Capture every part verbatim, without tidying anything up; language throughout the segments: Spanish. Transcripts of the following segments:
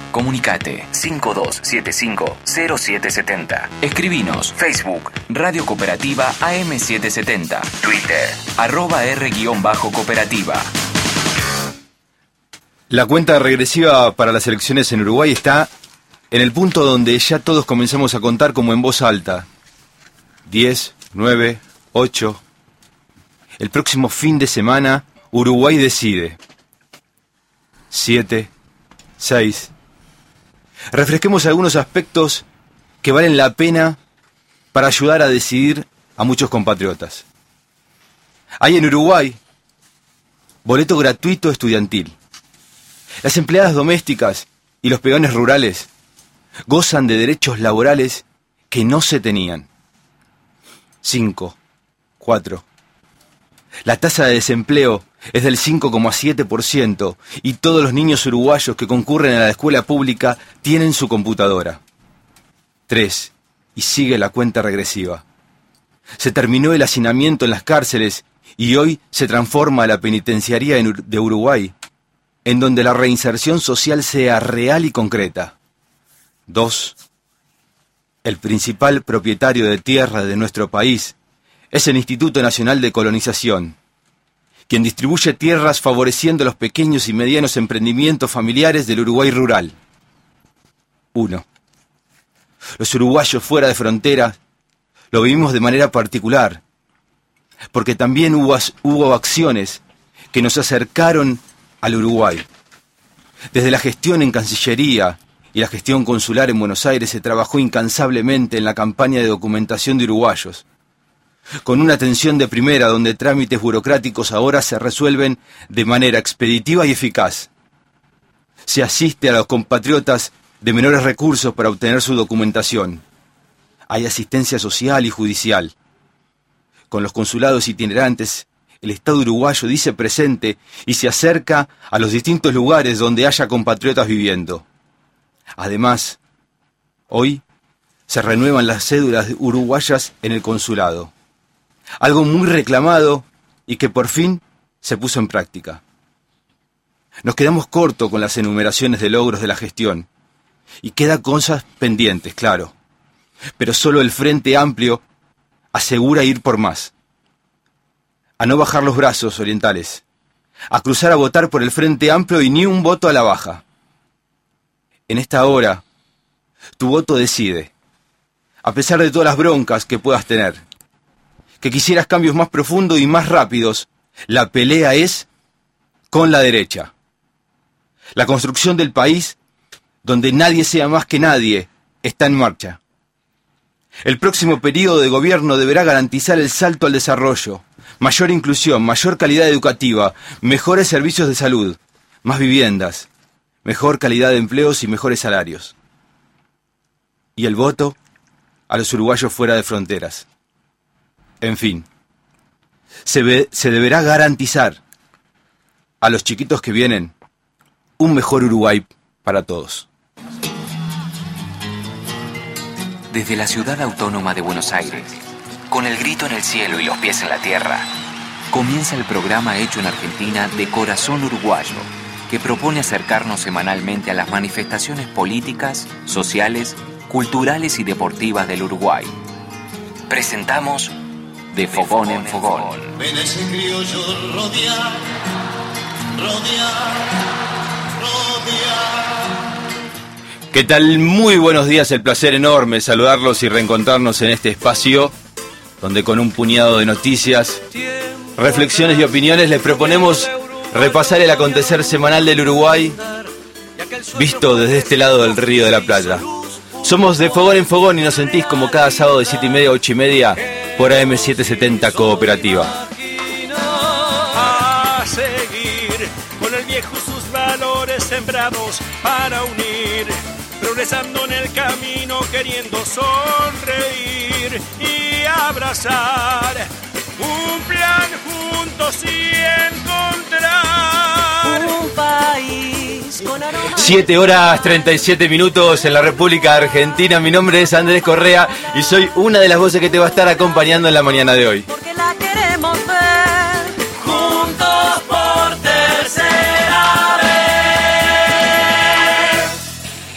Comunicate cinco dos siete cinco cero siete siete cero. Escribinos Facebook Radio Cooperativa A M setecientos setenta. Twitter arroba R-cooperativa. La cuenta regresiva para las elecciones en Uruguay está en el punto donde ya todos comenzamos a contar como en voz alta. diez, nueve, ocho. El próximo fin de semana, Uruguay decide. siete, seis. Refresquemos algunos aspectos que valen la pena para ayudar a decidir a muchos compatriotas. Hay en Uruguay boleto gratuito estudiantil. Las empleadas domésticas y los peones rurales gozan de derechos laborales que no se tenían. cinco, cuatro. La tasa de desempleo es del cinco coma siete por ciento y todos los niños uruguayos que concurren a la escuela pública tienen su computadora. tres. Y sigue la cuenta regresiva. Se terminó el hacinamiento en las cárceles y hoy se transforma la penitenciaría de Uruguay en donde la reinserción social sea real y concreta. dos. El principal propietario de tierra de nuestro país es el Instituto Nacional de Colonización, quien distribuye tierras favoreciendo los pequeños y medianos emprendimientos familiares del Uruguay rural. uno. Los uruguayos fuera de frontera lo vivimos de manera particular, porque también hubo, hubo acciones que nos acercaron al Uruguay. Desde la gestión en Cancillería y la gestión consular en Buenos Aires se trabajó incansablemente en la campaña de documentación de uruguayos, con una atención de primera donde trámites burocráticos ahora se resuelven de manera expeditiva y eficaz. Se asiste a los compatriotas de menores recursos para obtener su documentación. Hay asistencia social y judicial. Con los consulados itinerantes, el Estado uruguayo dice presente y se acerca a los distintos lugares donde haya compatriotas viviendo. Además, hoy se renuevan las cédulas uruguayas en el consulado. Algo muy reclamado y que por fin se puso en práctica. Nos quedamos cortos con las enumeraciones de logros de la gestión. Y quedan cosas pendientes, claro. Pero solo el Frente Amplio asegura ir por más. A no bajar los brazos, orientales. A cruzar a votar por el Frente Amplio y ni un voto a la baja. En esta hora, tu voto decide. A pesar de todas las broncas que puedas tener. Que quisieras cambios más profundos y más rápidos, la pelea es con la derecha. La construcción del país, donde nadie sea más que nadie, está en marcha. El próximo periodo de gobierno deberá garantizar el salto al desarrollo, mayor inclusión, mayor calidad educativa, mejores servicios de salud, más viviendas, mejor calidad de empleos y mejores salarios. Y el voto a los uruguayos fuera de fronteras. En fin, se, ve, se deberá garantizar a los chiquitos que vienen un mejor Uruguay para todos. Desde la ciudad autónoma de Buenos Aires, con el grito en el cielo y los pies en la tierra, comienza el programa hecho en Argentina de Corazón Uruguayo, que propone acercarnos semanalmente a las manifestaciones políticas, sociales, culturales y deportivas del Uruguay. Presentamos De Fogón en Fogón. Ven ese criollo rodear, rodear, rodear. ¿Qué tal? Muy buenos días, el placer enorme saludarlos y reencontrarnos en este espacio donde con un puñado de noticias, reflexiones y opiniones les proponemos repasar el acontecer semanal del Uruguay visto desde este lado del río de la Plata. Somos De Fogón en Fogón y nos sentís como cada sábado de siete y media a ocho y media por A M setecientos setenta Cooperativa. A seguir con el viejo y sus valores sembrados para unir, progresando en el camino, queriendo sonreír y abrazar un plan juntos y encontrar un país con aroma. siete horas treinta y siete minutos en la República Argentina. Mi nombre es Andrés Correa y soy una de las voces que te va a estar acompañando en la mañana de hoy. Porque la queremos ver juntos por tercera vez.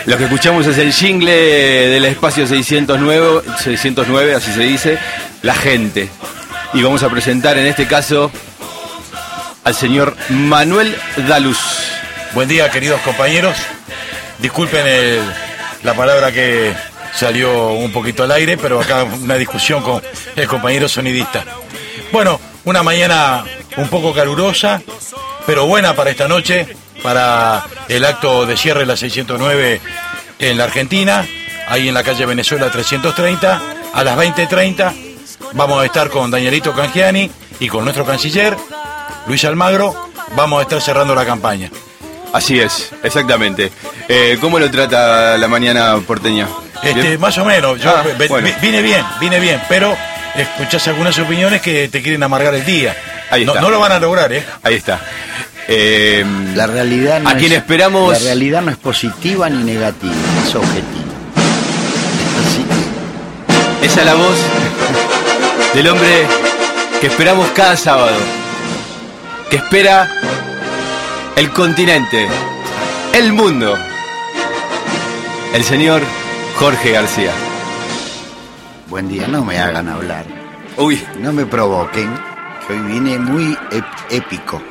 Lo que escuchamos es el jingle del espacio seiscientos nueve, seiscientos nueve, así se dice, La Gente. Y vamos a presentar en este caso al señor Manuel Daluz. Buen día, queridos compañeros. Disculpen el, la palabra que salió un poquito al aire, pero acá una discusión con el compañero sonidista. Bueno, una mañana un poco calurosa, pero buena para esta noche, para el acto de cierre de la seiscientos nueve en la Argentina, ahí en la calle Venezuela trescientos treinta, a las veinte treinta vamos a estar con Danielito Cangiani y con nuestro canciller, Luis Almagro, vamos a estar cerrando la campaña. Así es, exactamente. Eh, ¿Cómo lo trata la mañana porteña? Este, más o menos, yo Ah, ve- bueno. vine bien, vine bien, pero escuchás algunas opiniones que te quieren amargar el día. Ahí no, está. no lo van a lograr, ¿eh? Ahí está. Eh, La realidad no a es, quien esperamos... La realidad no es positiva ni negativa, es objetiva. Así que Esa es la voz del hombre que esperamos cada sábado, que espera el continente, el mundo, el señor Jorge García. buen día, no me hagan hablar, Uy, no me provoquen, que hoy vine muy ép- épico.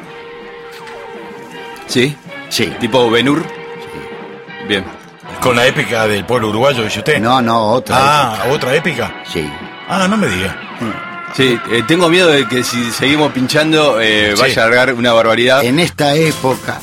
¿sí? Sí, ¿Tipo Ben-Hur? Bien. Con la épica del pueblo uruguayo, dice usted. no, no, otra. Ah, ¿otra épica? Sí. Ah, no me diga. Sí, eh, tengo miedo de que si seguimos pinchando eh, Sí. vaya a largar una barbaridad. En esta época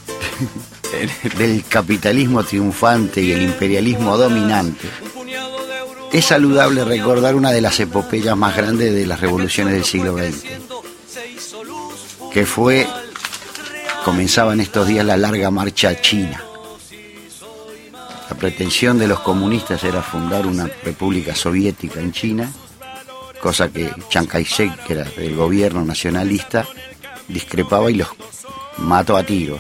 del capitalismo triunfante y el imperialismo dominante, es saludable recordar una de las epopeyas más grandes de las revoluciones del siglo veinte, que fue, comenzaba en estos días la larga marcha a China. La pretensión de los comunistas era fundar una república soviética en China, cosa que Chiang Kai-shek, que era del gobierno nacionalista, discrepaba y los mató a tiros.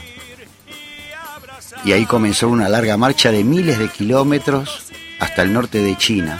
Y ahí comenzó una larga marcha de miles de kilómetros hasta el norte de China.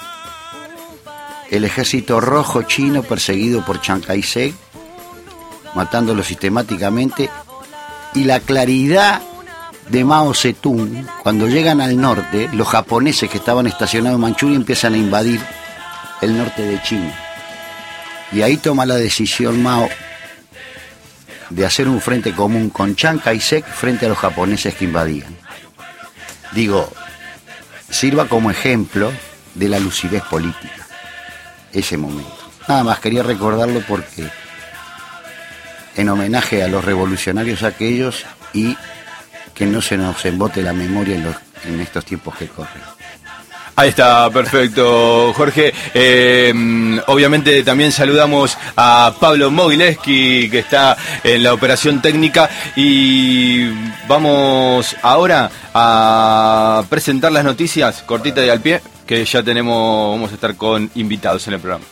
El ejército rojo chino, perseguido por Chiang Kai-shek, matándolo sistemáticamente, y la claridad de Mao Zedong, cuando llegan al norte, los japoneses que estaban estacionados en Manchuria empiezan a invadir el norte de China. Y ahí toma la decisión Mao de hacer un frente común con Chiang Kai-shek frente a los japoneses que invadían. Digo, sirva como ejemplo de la lucidez política, ese momento. Nada más quería recordarlo porque en homenaje a los revolucionarios aquellos y que no se nos embote la memoria en, los, en estos tiempos que corren. Ahí está, perfecto, Jorge. Eh, obviamente también saludamos a Pablo Mogileski, que está en la operación técnica, y vamos ahora a presentar las noticias, cortita y al pie, que ya tenemos, vamos a estar con invitados en el programa.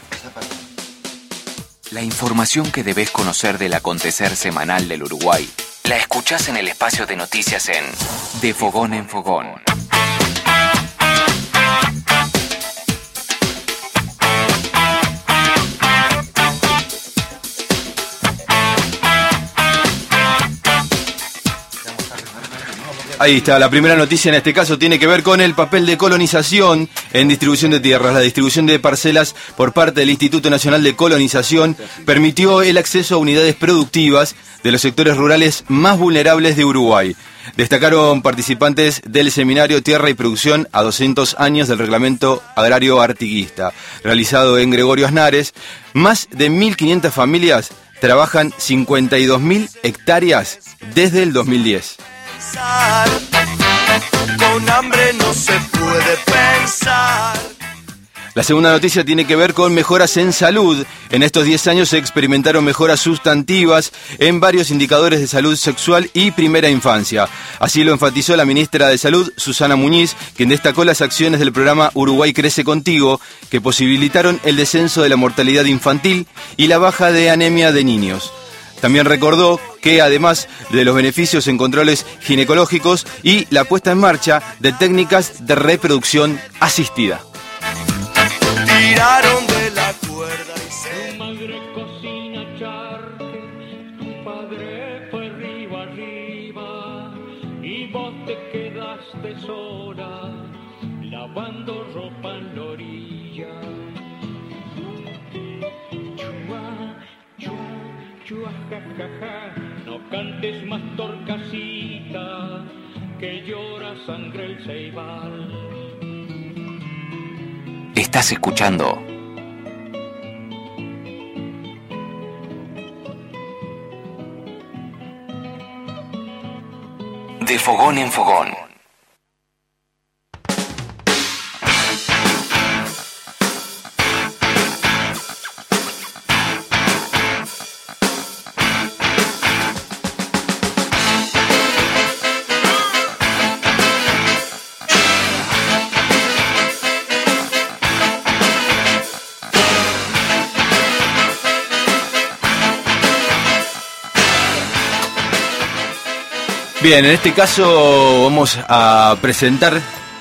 La información que debes conocer del acontecer semanal del Uruguay la escuchás en el espacio de noticias en De Fogón en Fogón. Ahí está, la primera noticia en este caso tiene que ver con el papel de colonización en distribución de tierras. La distribución de parcelas por parte del Instituto Nacional de Colonización permitió el acceso a unidades productivas de los sectores rurales más vulnerables de Uruguay. Destacaron participantes del seminario Tierra y Producción a doscientos años del Reglamento Agrario Artiguista, realizado en Gregorio Aznares. Más de mil quinientas familias trabajan cincuenta y dos mil hectáreas desde el dos mil diez. Con hambre no se puede pensar. La segunda noticia tiene que ver con mejoras en salud. En estos diez años se experimentaron mejoras sustantivas en varios indicadores de salud sexual y primera infancia. Así lo enfatizó la ministra de Salud, Susana Muñiz, quien destacó las acciones del programa Uruguay Crece Contigo, que posibilitaron el descenso de la mortalidad infantil y la baja de anemia de niños. También recordó que además de los beneficios en controles ginecológicos y la puesta en marcha de técnicas de reproducción asistida. Tiraron de la cuerda y se... Tu madre cocina charque, tu padre fue arriba arriba, y vos te quedaste sola, lavando ropa en la orilla. Chua, chua, chua, ja, ja, ja. No cantes más torcasita, que llora sangre el ceibal. Estás escuchando De Fogón en Fogón. Bien, en este caso vamos a presentar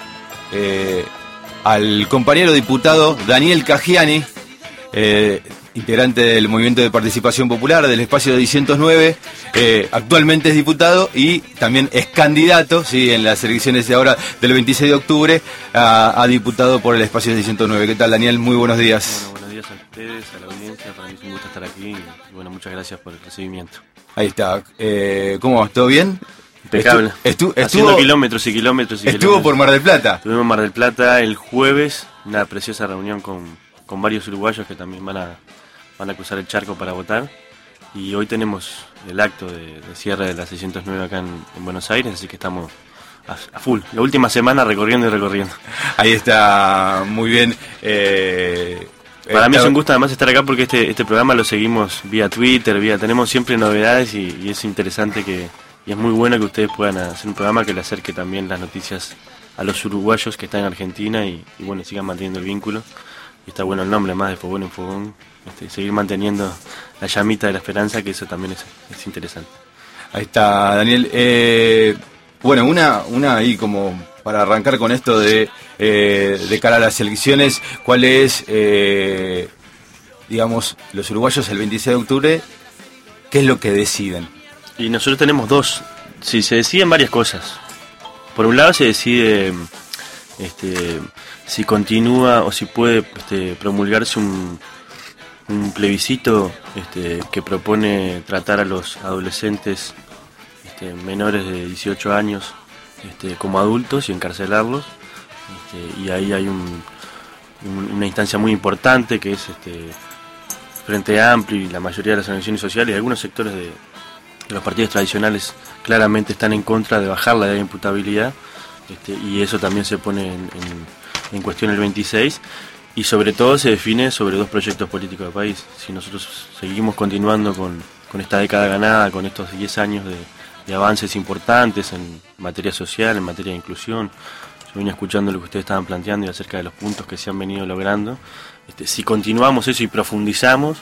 eh, al compañero diputado Daniel Caggiani, eh, integrante del Movimiento de Participación Popular del Espacio seiscientos nueve, eh, actualmente es diputado y también es candidato, sí, en las elecciones de ahora del veintiséis de octubre a, a diputado por el Espacio seiscientos nueve. ¿Qué tal, Daniel? Muy buenos días. Bueno, buenos días a ustedes, a la audiencia, para mí es un gusto estar aquí y bueno, muchas gracias por el recibimiento. Ahí está. Eh, ¿Cómo vas? ¿Todo bien? Impecable. Estu estu Haciendo estuvo, kilómetros y kilómetros y Estuvo kilómetros. por Mar del Plata. Estuvimos en Mar del Plata el jueves, una preciosa reunión con, con varios uruguayos que también van a, van a cruzar el charco para votar. Y hoy tenemos el acto de, de cierre de la seiscientos nueve acá en, en Buenos Aires, así que estamos a, a full. La última semana recorriendo y recorriendo. Ahí está, muy bien. Eh, Para eh, mí es un gusto además estar acá porque este, este programa lo seguimos vía Twitter, vía tenemos siempre novedades y, y es interesante que... Y es muy bueno que ustedes puedan hacer un programa que le acerque también las noticias a los uruguayos que están en Argentina y, y bueno, sigan manteniendo el vínculo. Y está bueno el nombre más de Fogón en Fogón, este, seguir manteniendo la llamita de la esperanza, que eso también es, es interesante. Ahí está, Daniel. Eh, bueno, una, una ahí como para arrancar con esto de, eh, de cara a las elecciones, ¿cuál es, eh, digamos, los uruguayos el veintiséis de octubre, qué es lo que deciden? Y nosotros tenemos dos, si se deciden varias cosas. Por un lado se decide este, si continúa o si puede este, promulgarse un, un plebiscito este, que propone tratar a los adolescentes este, menores de dieciocho años este, como adultos y encarcelarlos. Este, y ahí hay un, un, una instancia muy importante que es este, Frente Amplio y la mayoría de las organizaciones sociales y algunos sectores de los partidos tradicionales claramente están en contra de bajar la edad de imputabilidad este, y eso también se pone en, en, en cuestión el veintiséis y sobre todo se define sobre dos proyectos políticos del país. Si nosotros seguimos continuando con, con esta década ganada, con estos diez años de, de avances importantes en materia social, en materia de inclusión, yo vine escuchando lo que ustedes estaban planteando y acerca de los puntos que se han venido logrando, este, si continuamos eso y profundizamos,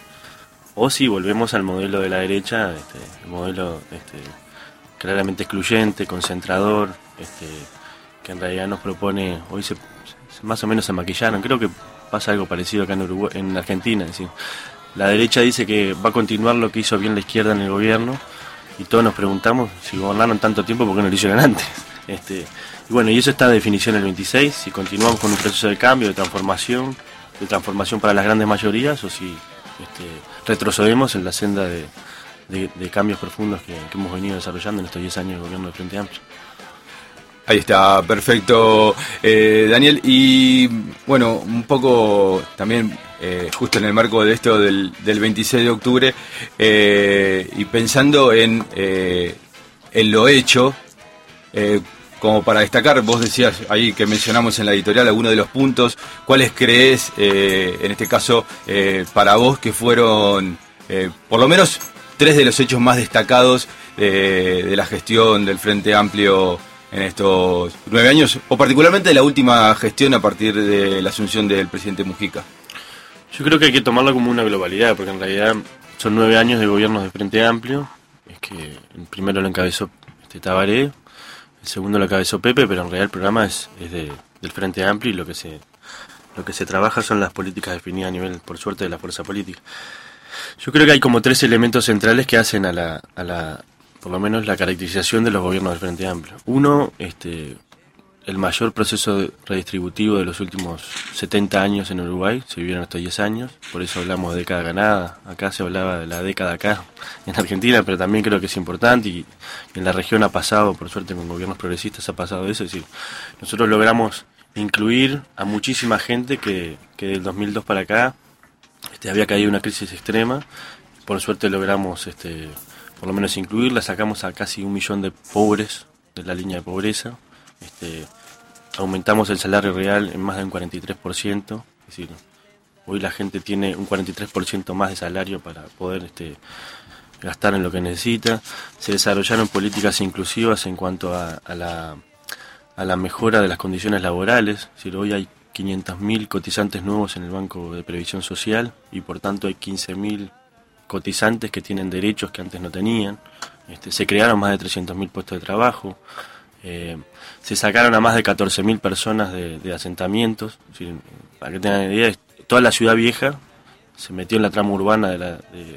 o si volvemos al modelo de la derecha, este, el modelo este, claramente excluyente, concentrador, este, que en realidad nos propone, hoy se, más o menos se maquillaron, creo que pasa algo parecido acá en Uruguay, en Argentina, es decir, la derecha dice que va a continuar lo que hizo bien la izquierda en el gobierno, y todos nos preguntamos si gobernaron tanto tiempo, ¿por qué no lo hicieron antes? Este, y bueno, y eso está en definición el veintiséis, si continuamos con un proceso de cambio, de transformación, de transformación para las grandes mayorías, o si Este, retrocedemos en la senda de, de, de cambios profundos que, que hemos venido desarrollando en estos diez años de gobierno de Frente Amplio. Ahí está, perfecto, eh, Daniel. Y bueno, un poco también, eh, justo en el marco de esto del, del veintiséis de octubre, eh, y pensando en, eh, en lo hecho, eh, como para destacar, vos decías ahí que mencionamos en la editorial algunos de los puntos, ¿cuáles crees, eh, en este caso, eh, para vos que fueron, eh, por lo menos, tres de los hechos más destacados eh, de la gestión del Frente Amplio en estos nueve años, o particularmente de la última gestión a partir de la asunción del presidente Mujica? Yo creo que hay que tomarlo como una globalidad, porque en realidad son nueve años de gobierno de Frente Amplio, es que el primero lo encabezó este Tabaré, el segundo lo encabezó Pepe, pero en realidad el programa es, es de, del Frente Amplio y lo que se lo que se trabaja son las políticas definidas a nivel, por suerte, de la fuerza política. Yo creo que hay como tres elementos centrales que hacen a la, a la por lo menos la caracterización de los gobiernos del Frente Amplio. Uno, este, el mayor proceso redistributivo de los últimos setenta años en Uruguay, se vivieron estos diez años, por eso hablamos de década ganada. Acá se hablaba de la década acá, en Argentina, pero también creo que es importante, y, y en la región ha pasado, por suerte con gobiernos progresistas ha pasado eso, es decir, nosotros logramos incluir a muchísima gente que, que del dos mil dos para acá este, había caído una crisis extrema. Por suerte logramos este, por lo menos incluirla, sacamos a casi un millón de pobres de la línea de pobreza, este, aumentamos el salario real en más de un cuarenta y tres por ciento, es decir, hoy la gente tiene un cuarenta y tres por ciento más de salario para poder este, gastar en lo que necesita. Se desarrollaron políticas inclusivas en cuanto a, a, la, a la mejora de las condiciones laborales, es decir, hoy hay quinientos mil cotizantes nuevos en el Banco de Previsión Social y por tanto hay quince mil cotizantes que tienen derechos que antes no tenían. Este, se crearon más de trescientos mil puestos de trabajo, eh, se sacaron a más de catorce mil personas de, de asentamientos. Es decir, para que tengan idea, toda la ciudad vieja se metió en la trama urbana de la, de,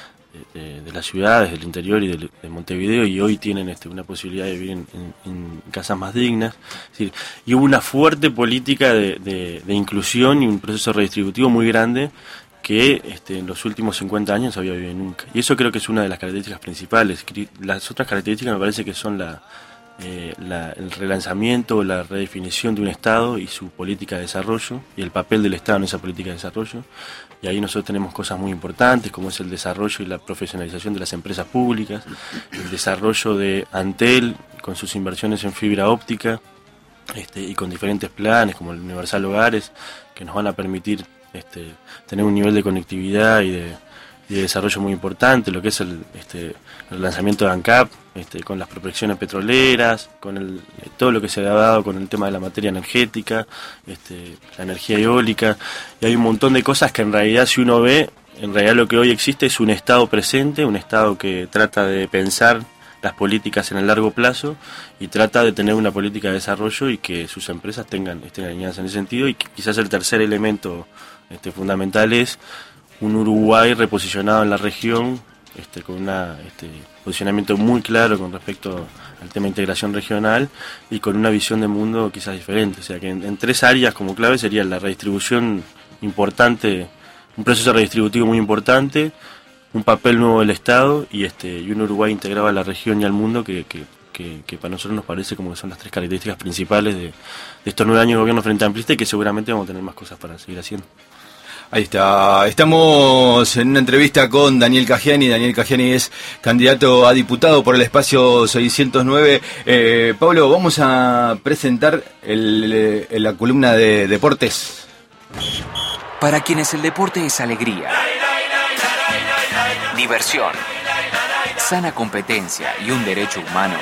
de, de las ciudades, del interior y de, de Montevideo, y hoy tienen este, una posibilidad de vivir en, en, en casas más dignas. Es decir, y hubo una fuerte política de, de, de inclusión y un proceso redistributivo muy grande que este, en los últimos cincuenta años no había vivido nunca. Y eso creo que es una de las características principales. Las otras características me parece que son la, eh, la, el relanzamiento, la redefinición de un Estado y su política de desarrollo, y el papel del Estado en esa política de desarrollo. Y ahí nosotros tenemos cosas muy importantes, como es el desarrollo y la profesionalización de las empresas públicas, el desarrollo de Antel con sus inversiones en fibra óptica, este, y con diferentes planes, como el Universal Hogares, que nos van a permitir Este, tener un nivel de conectividad y de, y de desarrollo muy importante, lo que es el, este, el lanzamiento de ANCAP, este, con las prospecciones petroleras, con el, todo lo que se ha dado con el tema de la materia energética, este, la energía eólica, y hay un montón de cosas que en realidad, si uno ve, en realidad lo que hoy existe es un Estado presente, un Estado que trata de pensar las políticas en el largo plazo y trata de tener una política de desarrollo y que sus empresas tengan estén alineadas en ese sentido. Y quizás el tercer elemento este, fundamental es un Uruguay reposicionado en la región, este, con un este, posicionamiento muy claro con respecto al tema de integración regional y con una visión de mundo quizás diferente. O sea que en, en tres áreas como clave sería la redistribución importante, un proceso redistributivo muy importante, un papel nuevo del Estado y este y un Uruguay integrado a la región y al mundo que, que, que, que para nosotros nos parece como que son las tres características principales de, de estos nueve años de gobierno frente amplista, y que seguramente vamos a tener más cosas para seguir haciendo. Ahí está, estamos en una entrevista con Daniel Cagiani. Daniel Cagiani es candidato a diputado por el espacio seiscientos nueve. Eh, Pablo, vamos a presentar el, el, la columna de deportes. Para quienes el deporte es alegría, diversión, sana competencia y un derecho humano,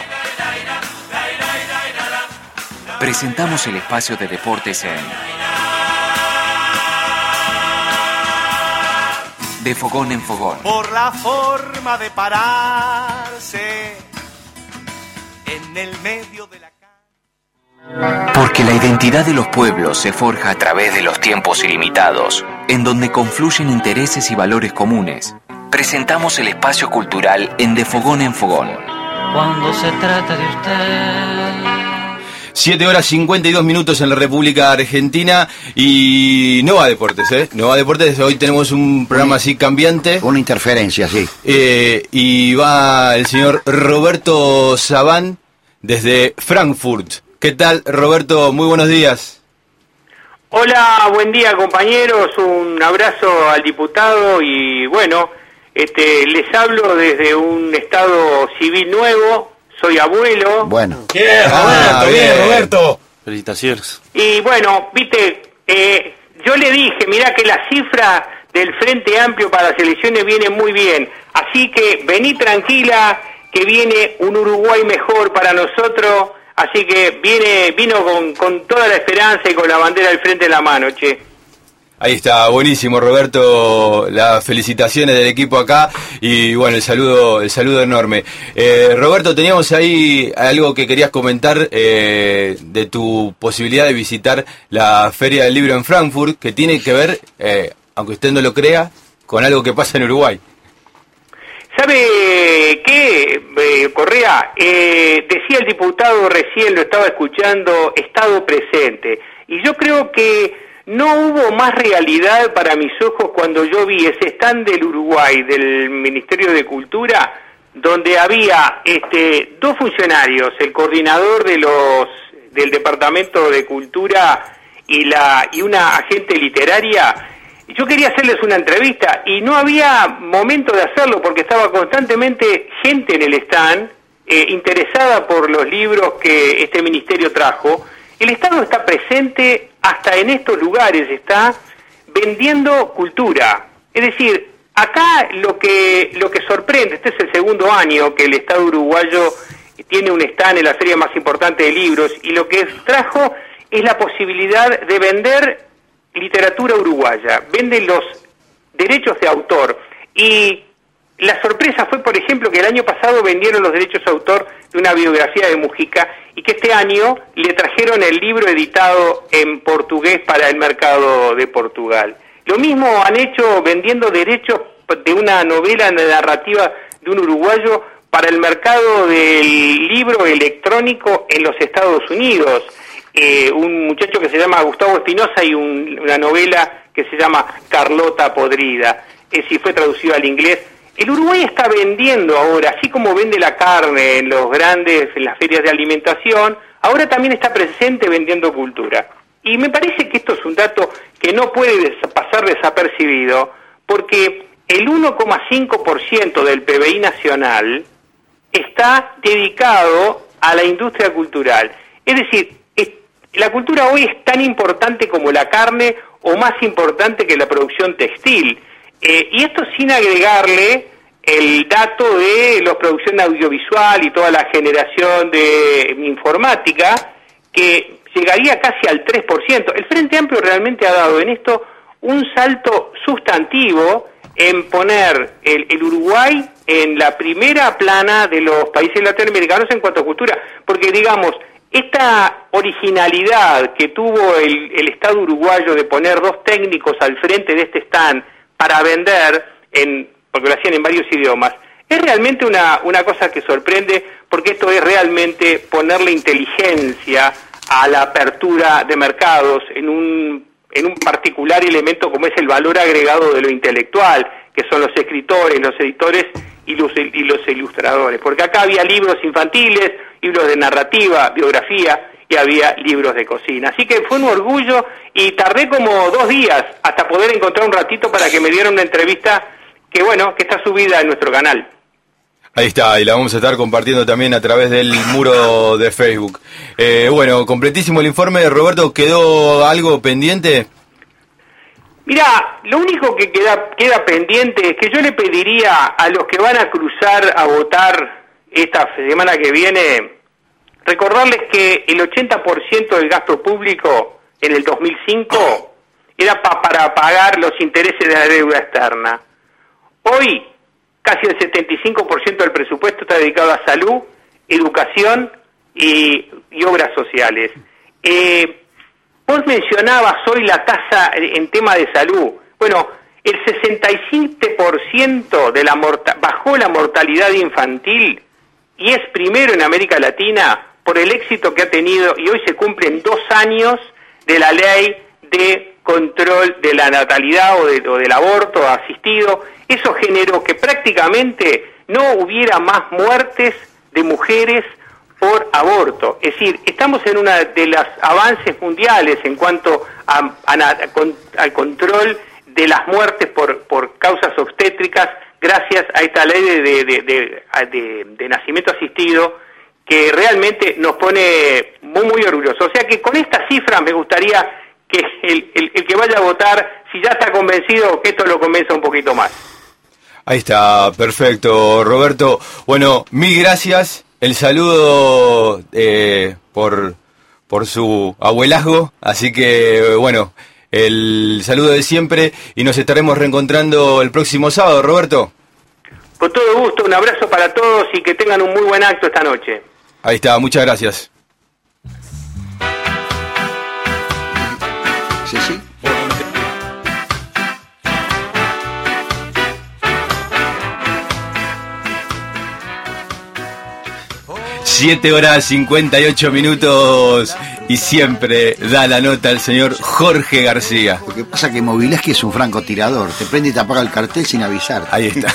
presentamos el espacio de deportes en De Fogón en Fogón. Por la forma de pararse en el medio de la calle. Porque la identidad de los pueblos se forja a través de los tiempos ilimitados, en donde confluyen intereses y valores comunes. Presentamos el espacio cultural en De Fogón en Fogón. Cuando se trata de usted. siete horas cincuenta y dos minutos en la República Argentina y no va a deportes, ¿eh? No va a deportes, hoy tenemos un programa así cambiante. Una interferencia, sí. Eh, y va el señor Roberto Sabán desde Frankfurt. ¿Qué tal, Roberto? Muy buenos días. Hola, buen día, compañeros. Un abrazo al diputado y bueno, este, les hablo desde un estado civil nuevo. Soy abuelo. Bueno. Bien, Roberto, Ah, bien, bien. Roberto. Felicitaciones. Y bueno, viste, eh, yo le dije, mirá que la cifra del Frente Amplio para las elecciones viene muy bien. Así que vení tranquila, que viene un Uruguay mejor para nosotros. Así que viene vino con, con toda la esperanza y con la bandera del frente en la mano, che. Ahí está, buenísimo, Roberto, las felicitaciones del equipo acá y bueno, el saludo el saludo enorme. Eh, Roberto, teníamos ahí algo que querías comentar eh, de tu posibilidad de visitar la Feria del Libro en Frankfurt, que tiene que ver, eh, aunque usted no lo crea, con algo que pasa en Uruguay. ¿Sabe qué, eh, Correa? Eh, decía el diputado recién, lo estaba escuchando, estado presente. Y yo creo que no hubo más realidad para mis ojos cuando yo vi ese stand del Uruguay, del Ministerio de Cultura, donde había este, dos funcionarios, el coordinador de los del Departamento de Cultura y, la, y una agente literaria. Yo quería hacerles una entrevista y no había momento de hacerlo porque estaba constantemente gente en el stand eh, interesada por los libros que este ministerio trajo. El Estado está presente hasta en estos lugares, está vendiendo cultura. Es decir, acá lo que lo que sorprende, este es el segundo año que el Estado uruguayo tiene un stand en la feria más importante de libros, y lo que trajo es la posibilidad de vender literatura uruguaya, venden los derechos de autor. Y la sorpresa fue, por ejemplo, que el año pasado vendieron los derechos de autor de una biografía de Mujica, y que este año le trajeron el libro editado en portugués para el mercado de Portugal. Lo mismo han hecho vendiendo derechos de una novela narrativa de un uruguayo para el mercado del libro electrónico en los Estados Unidos. Eh, un muchacho que se llama Gustavo Espinosa y un, una novela que se llama Carlota Podrida, es si fue traducido al inglés. El Uruguay está vendiendo ahora, así como vende la carne en los grandes, en las ferias de alimentación, ahora también está presente vendiendo cultura. Y me parece que esto es un dato que no puede des- pasar desapercibido, porque el uno coma cinco por ciento del P B I nacional está dedicado a la industria cultural. Es decir, es, la cultura hoy es tan importante como la carne o más importante que la producción textil. Eh, y esto sin agregarle el dato de la producción audiovisual y toda la generación de informática, que llegaría casi al tres por ciento. El Frente Amplio realmente ha dado en esto un salto sustantivo en poner el, el Uruguay en la primera plana de los países latinoamericanos en cuanto a cultura, porque digamos, esta originalidad que tuvo el, el Estado uruguayo de poner dos técnicos al frente de este stand para vender, en, porque lo hacían en varios idiomas, es realmente una, una cosa que sorprende, porque esto es realmente ponerle inteligencia a la apertura de mercados en un en un particular elemento como es el valor agregado de lo intelectual, que son los escritores, los editores y los, y los ilustradores. Porque acá había libros infantiles, libros de narrativa, biografía, y había libros de cocina. Así que fue un orgullo, y tardé como dos días hasta poder encontrar un ratito para que me dieran una entrevista que, bueno, que está subida en nuestro canal. Ahí está, y la vamos a estar compartiendo también a través del muro de Facebook. Eh, bueno, completísimo el informe. Roberto, ¿quedó algo pendiente? Mirá, lo único que queda, queda pendiente es que yo le pediría a los que van a cruzar a votar esta semana que viene, recordarles que el ochenta por ciento del gasto público en el dos mil cinco era pa- para pagar los intereses de la deuda externa. Hoy, casi el setenta y cinco por ciento del presupuesto está dedicado a salud, educación y, y obras sociales. Eh, vos mencionabas hoy la tasa en tema de salud. Bueno, el sesenta y siete por ciento de la morta- bajó la mortalidad infantil, y es primero en América Latina por el éxito que ha tenido, y hoy se cumplen dos años de la ley de control de la natalidad o, de, o del aborto asistido. Eso generó que prácticamente no hubiera más muertes de mujeres por aborto. Es decir, estamos en una de los avances mundiales en cuanto a, a, a, al control de las muertes por, por causas obstétricas, gracias a esta ley de, de, de, de, de, de nacimiento asistido, que realmente nos pone muy, muy orgullosos. O sea que con estas cifras me gustaría que el, el, el que vaya a votar, si ya está convencido, que esto lo convenza un poquito más. Ahí está, perfecto, Roberto. Bueno, mil gracias. El saludo eh, por, por su abuelazgo. Así que, bueno, el saludo de siempre, y nos estaremos reencontrando el próximo sábado, Roberto. Con todo gusto, un abrazo para todos y que tengan un muy buen acto esta noche. Ahí está, muchas gracias. Sí, sí. siete horas cincuenta y ocho minutos y siempre da la nota el señor Jorge García. Lo que pasa es que Mobileski es un francotirador, te prende y te apaga el cartel sin avisar. Ahí está.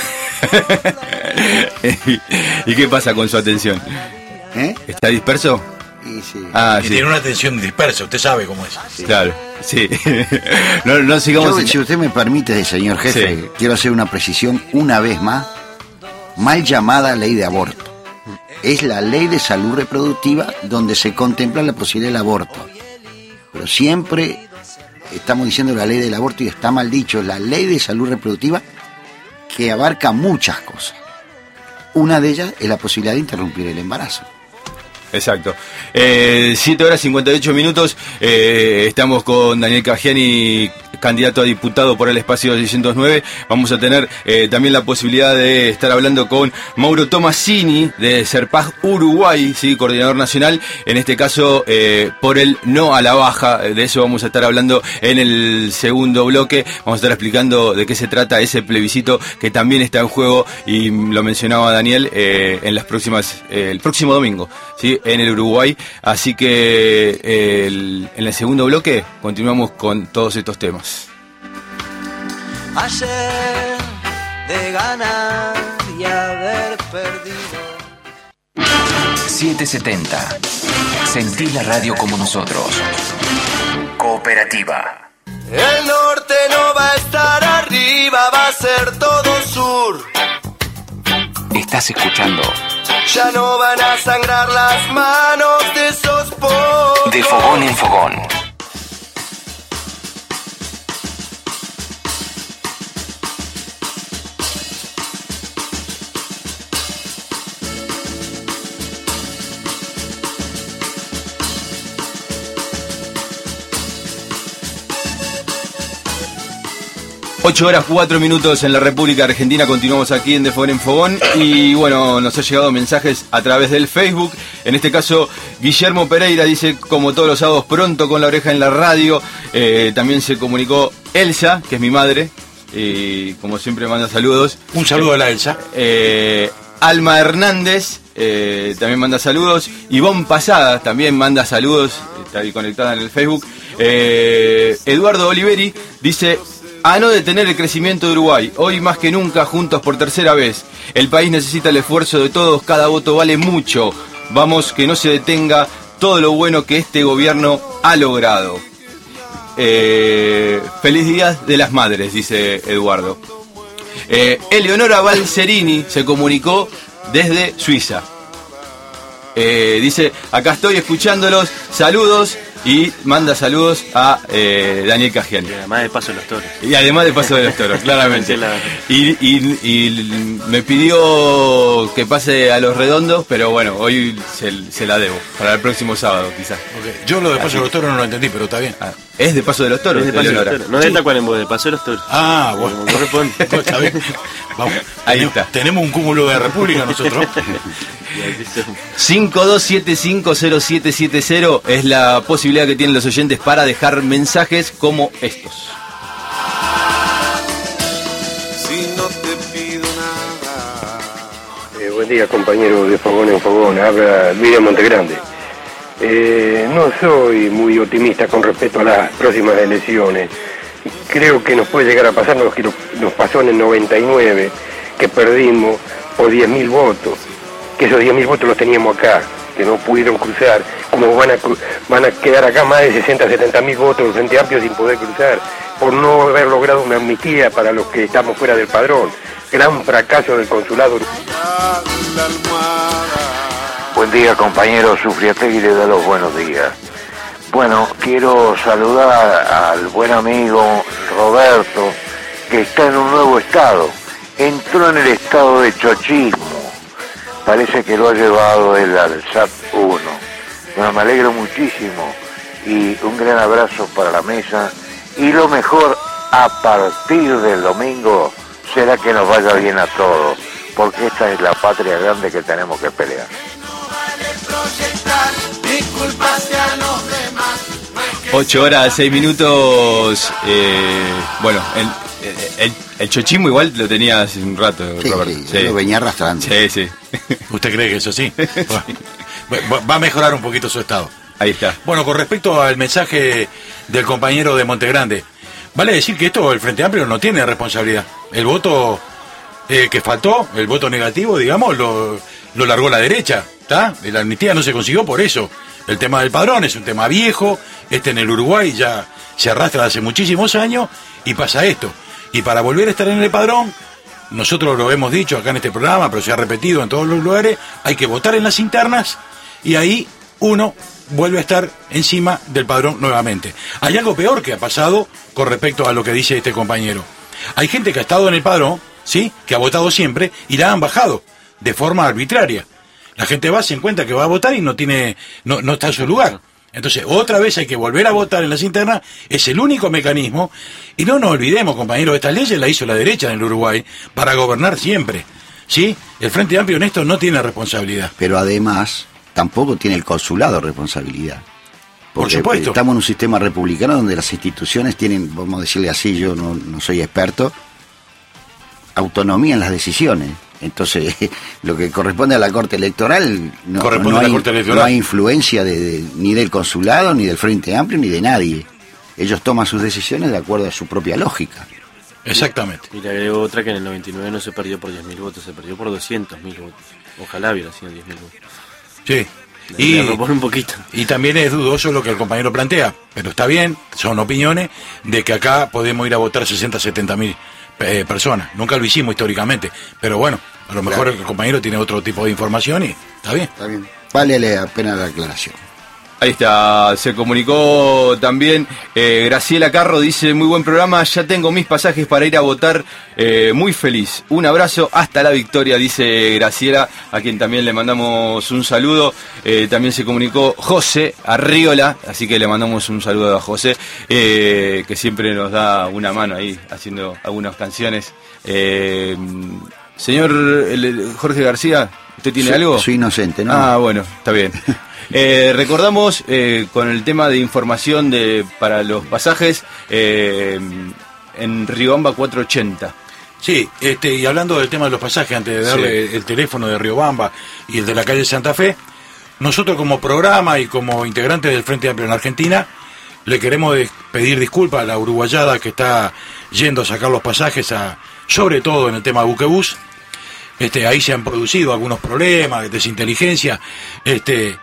¿Y qué pasa con su atención? ¿Eh? ¿Está disperso? Y sí. Ah, y sí. tiene una atención dispersa, usted sabe cómo es. Sí. Claro, sí. No, no sigamos. Yo, en... si usted me permite, señor jefe, Sí. quiero hacer una precisión una vez más. Mal llamada ley de aborto. Es la ley de salud reproductiva donde se contempla la posibilidad del aborto. Pero siempre estamos diciendo la ley del aborto y está mal dicho. La ley de salud reproductiva que abarca muchas cosas. Una de ellas es la posibilidad de interrumpir el embarazo. Exacto. Eh, siete horas cincuenta y ocho minutos. Eh, estamos con Daniel Caggiani, candidato a diputado por el espacio seiscientos nueve. Vamos a tener eh, también la posibilidad de estar hablando con Mauro Tomasini de Serpaj Uruguay, ¿sí? Coordinador nacional, en este caso eh, por el no a la baja. De eso vamos a estar hablando en el segundo bloque. Vamos a estar explicando de qué se trata ese plebiscito que también está en juego, y lo mencionaba Daniel, eh, en las próximas, eh, el próximo domingo, ¿sí? En el Uruguay. Así que eh, el, en el segundo bloque continuamos con todos estos temas. Ayer de ganar y haber perdido. setecientos setenta. Sentí la radio como nosotros. Cooperativa. El norte no va a estar arriba, va a ser todo sur. Estás escuchando Ya no van a sangrar las manos de esos pocos. De Fogón en Fogón. ocho horas cuatro minutos en la República Argentina. Continuamos aquí en De Fogón en Fogón. Y bueno, nos ha llegado mensajes a través del Facebook. En este caso, Guillermo Pereira dice, como todos los sábados, pronto con la oreja en la radio. Eh, también se comunicó Elsa, que es mi madre, y como siempre manda saludos. Un saludo a la Elsa. Eh, Alma Hernández eh, también manda saludos. Ivonne Pasada también manda saludos. Está ahí conectada en el Facebook. Eh, Eduardo Oliveri dice: a no detener el crecimiento de Uruguay, hoy más que nunca juntos por tercera vez. El país necesita el esfuerzo de todos, cada voto vale mucho. Vamos, que no se detenga todo lo bueno que este gobierno ha logrado. Eh, feliz Día de las Madres, dice Eduardo. Eh, Eleonora Balcerini se comunicó desde Suiza. Eh, dice, acá estoy escuchándolos, saludos. Y manda saludos a eh, Daniel Caggiani. Y además de Paso de los Toros. Y además de Paso de los Toros, claramente. Y, y, y me pidió que pase a Los Redondos, pero bueno, hoy se, se la debo. Para el próximo sábado, quizás. Okay. Yo lo de Paso Así. de los Toros no lo entendí, pero está bien. Ah, ¿es de Paso de los Toros? Es de Paso de los Toros. No es de Tacuarembó, de Paso de los Toros. Ah, bueno. Corresponde. Está bien. Vamos. Ahí tenemos, está. Tenemos un cúmulo de República nosotros. cinco dos siete cinco cero siete siete cero es la posibilidad que tienen los oyentes para dejar mensajes como estos. Si no te pido nada. Eh, buen día, compañero de Fogón en Fogón. Habla Miriam Montegrande. Eh, no soy muy optimista con respecto a las próximas elecciones. Creo que nos puede llegar a pasar lo que nos pasó en el noventa y nueve, que perdimos por diez mil votos. Que esos diez mil votos los teníamos acá, que no pudieron cruzar, como van a van a quedar acá más de sesenta, setenta mil votos del Frente Amplio sin poder cruzar, por no haber logrado una amnistía para los que estamos fuera del padrón. Gran fracaso del consulado. Buen día, compañero Sufriategui, le da los buenos días. Bueno, quiero saludar al buen amigo Roberto, que está en un nuevo estado. Entró en el estado de chochismo. Parece que lo ha llevado él al S A T uno. Bueno, me alegro muchísimo y un gran abrazo para la mesa. Y lo mejor, a partir del domingo, será que nos vaya bien a todos, porque esta es la patria grande que tenemos que pelear. ocho horas, seis minutos. Eh, bueno, el, el, el chochismo igual lo tenía hace un rato, sí, Roberto. Sí, sí. Lo venía arrastrando. Sí, sí. ¿Usted cree que eso sí? Bueno, va a mejorar un poquito su estado. Ahí está. Bueno, con respecto al mensaje del compañero de Montegrande, vale decir que esto el Frente Amplio no tiene responsabilidad. El voto eh, que faltó, el voto negativo, digamos, lo, lo largó la derecha, ¿está? La amnistía no se consiguió por eso. El tema del padrón es un tema viejo, este en el Uruguay ya se arrastra hace muchísimos años y pasa esto. Y para volver a estar en el padrón, nosotros lo hemos dicho acá en este programa, pero se ha repetido en todos los lugares, hay que votar en las internas y ahí uno vuelve a estar encima del padrón nuevamente. Hay algo peor que ha pasado con respecto a lo que dice este compañero. Hay gente que ha estado en el padrón, ¿sí?, que ha votado siempre y la han bajado de forma arbitraria. La gente va, se encuentra que va a votar y no tiene, no, no está en su lugar. Entonces, otra vez hay que volver a votar en las internas, es el único mecanismo. Y no nos olvidemos, compañeros, estas leyes las hizo la derecha en el Uruguay para gobernar siempre, ¿sí? El Frente Amplio en esto no tiene responsabilidad. Pero además, tampoco tiene el consulado responsabilidad. Por supuesto. Estamos en un sistema republicano donde las instituciones tienen, vamos a decirle así, yo no, no soy experto, autonomía en las decisiones. Entonces, lo que corresponde a la Corte Electoral, no, corresponde no, a la hay, Corte Electoral. no hay influencia de, de, ni del consulado, ni del Frente Amplio, ni de nadie. Ellos toman sus decisiones de acuerdo a su propia lógica. Exactamente. Y le agrego otra que en el noventa y nueve no se perdió por diez mil votos, se perdió por doscientos mil votos. Ojalá hubiera sido diez mil votos. Sí. Le, y, le un poquito. Y también es dudoso lo que el compañero plantea, pero está bien, son opiniones de que acá podemos ir a votar sesenta, setenta mil eh, personas. Nunca lo hicimos históricamente, pero bueno, a lo mejor claro, el compañero tiene otro tipo de información y está bien. Está bien. Vale la pena la aclaración. Ahí está, se comunicó también eh, Graciela Carro, dice, muy buen programa, ya tengo mis pasajes para ir a votar, eh, muy feliz. Un abrazo, hasta la victoria, dice Graciela, a quien también le mandamos un saludo. Eh, también se comunicó José Arriola, así que le mandamos un saludo a José, eh, que siempre nos da una mano ahí, haciendo algunas canciones. Eh, señor el, Jorge García, ¿usted tiene soy, algo? Soy inocente, ¿no? Ah, bueno, está bien. Eh, recordamos eh, con el tema de información de para los pasajes eh, en Riobamba cuatrocientos ochenta. Sí, este, y hablando del tema de los pasajes, antes de darle sí. el teléfono de Riobamba y el de la calle Santa Fe, nosotros como programa y como integrantes del Frente Amplio en Argentina, le queremos pedir disculpas a la uruguayada que está yendo a sacar los pasajes, a, sobre todo en el tema de buquebús. Este, ahí se han producido algunos problemas, desinteligencia, este...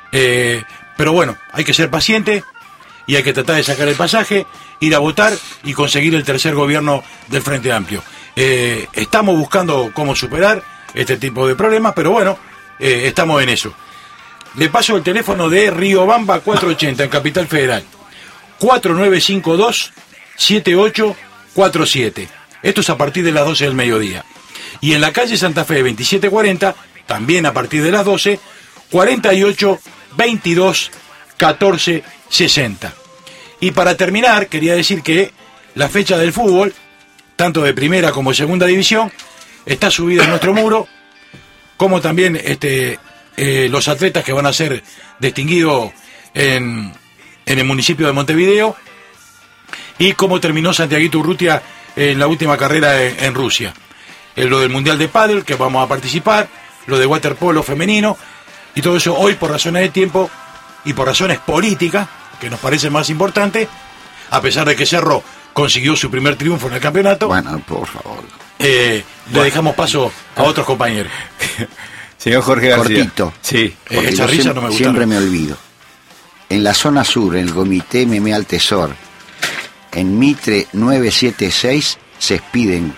Eh, pero bueno, hay que ser paciente y hay que tratar de sacar el pasaje, ir a votar y conseguir el tercer gobierno del Frente Amplio. Eh, estamos buscando cómo superar este tipo de problemas, pero bueno, eh, estamos en eso. Le paso el teléfono de Riobamba cuatrocientos ochenta en Capital Federal, cuatro nueve cinco dos, siete ocho cuatro siete. Esto es a partir de las doce del mediodía. Y en la calle Santa Fe veintisiete cuarenta, también a partir de las doce, cuarenta y ocho veintidós catorce sesenta. Y para terminar, quería decir que la fecha del fútbol, tanto de primera como de segunda división, está subida en nuestro muro, como también este, eh, los atletas que van a ser distinguidos en, en el municipio de Montevideo, y cómo terminó Santiaguito Urrutia en la última carrera en, en Rusia. Eh, lo del Mundial de Pádel, que vamos a participar, lo de waterpolo femenino, y todo eso hoy por razones de tiempo y por razones políticas, que nos parece más importante, a pesar de que Cerro consiguió su primer triunfo en el campeonato. Bueno, por favor. Eh, bueno. Le dejamos paso a otros compañeros. Señor Jorge García. Cortito. Sí. Eh, esa risa siempre, no me gusta. Siempre me olvido. En la zona sur, en el Comité Meme al Tesor, en Mitre nueve siete seis, se expiden